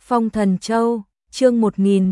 Phong Thần Châu, chương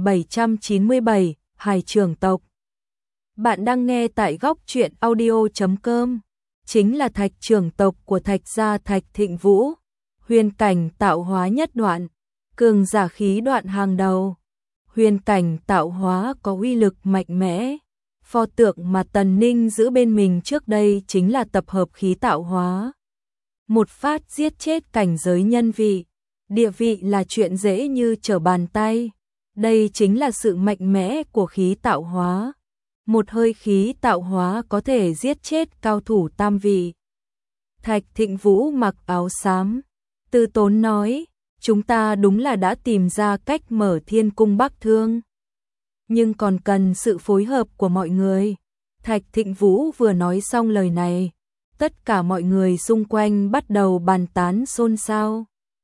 1797, Hải trưởng tộc. Bạn đang nghe tại góc truyện audio.com. Chính là Thạch trưởng tộc của Thạch gia Thạch Thịnh Vũ, huyền cảnh tạo hóa nhất đoạn, cường giả khí đoạn hàng đầu. Huyền cảnh tạo hóa có uy lực mạnh mẽ. Pho tượng mà Tần Ninh giữ bên mình trước đây chính là tập hợp khí tạo hóa. Một phát giết chết cảnh giới nhân vị. Địa vị là chuyện dễ như trở bàn tay. Đây chính là sự mạnh mẽ của khí tạo hóa. Một hơi khí tạo hóa có thể giết chết cao thủ tam vị. Thạch Thịnh Vũ mặc áo xám, từ tốn nói, chúng ta đúng là đã tìm ra cách mở Thiên Cung Bắc Thương. Nhưng còn cần sự phối hợp của mọi người. Thạch Thịnh Vũ vừa nói xong lời này, tất cả mọi người xung quanh bắt đầu bàn tán xôn xao.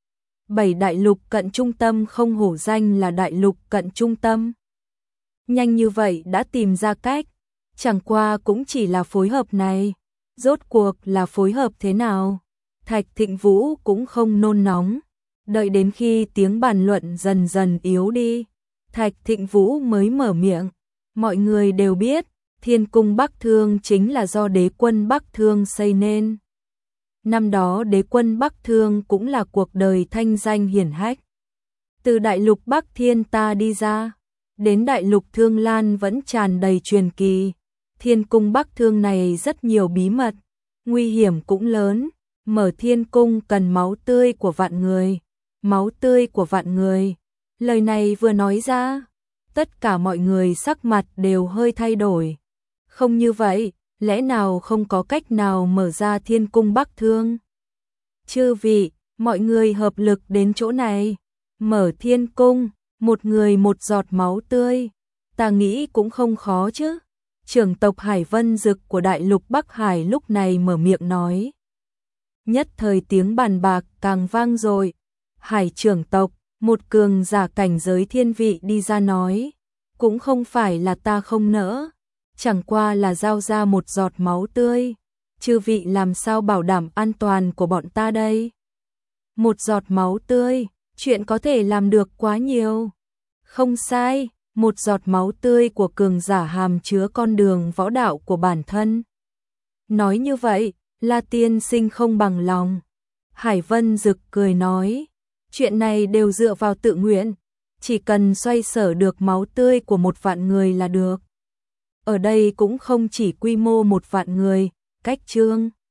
7 đại lục cận trung tâm không hổ danh là đại lục cận trung tâm. Nhanh như vậy đã tìm ra cách, chẳng qua cũng chỉ là phối hợp này. Rốt cuộc là phối hợp thế nào? Thạch Thịnh Vũ cũng không nôn nóng, đợi đến khi tiếng bàn luận dần dần yếu đi, Thạch Thịnh Vũ mới mở miệng. Mọi người đều biết, Thiên Cung Bắc Thương chính là do đế quân Bắc Thương xây nên. Năm đó đế quân Bắc Thương cũng là cuộc đời thanh danh hiển hách. Từ đại lục Bắc Thiên ta đi ra, đến đại lục Thương Lan vẫn tràn đầy truyền kỳ. Thiên Cung Bắc Thương này rất nhiều bí mật, nguy hiểm cũng lớn. Mở Thiên Cung cần máu tươi của vạn người. Máu tươi của vạn người. Lời này vừa nói ra, tất cả mọi người sắc mặt đều hơi thay đổi. Không như vậy, lẽ nào không có cách nào mở ra Thiên Cung Bắc Thương? Chư vị, mọi người hợp lực đến chỗ này. Mở Thiên Cung, một người một giọt máu tươi. Ta nghĩ cũng không khó chứ. Trưởng tộc Hải Vân Dực của đại lục Bắc Hải lúc này mở miệng nói. Nhất thời tiếng bàn bạc càng vang dội. Hải trưởng tộc, một cường giả cảnh giới thiên vị đi ra nói. Cũng không phải là ta không nỡ, chẳng qua là giao ra một giọt máu tươi. Chư vị làm sao bảo đảm an toàn của bọn ta đây? Một giọt máu tươi, chuyện có thể làm được quá nhiều. Không sai, một giọt máu tươi của cường giả hàm chứa con đường võ đạo của bản thân. Nói như vậy, La tiên sinh không bằng lòng. Hải Vân Dực cười nói, chuyện này đều dựa vào tự nguyện, chỉ cần xoay sở được máu tươi của một vạn người là được. Ở đây cũng không chỉ quy mô một vạn người, cách chương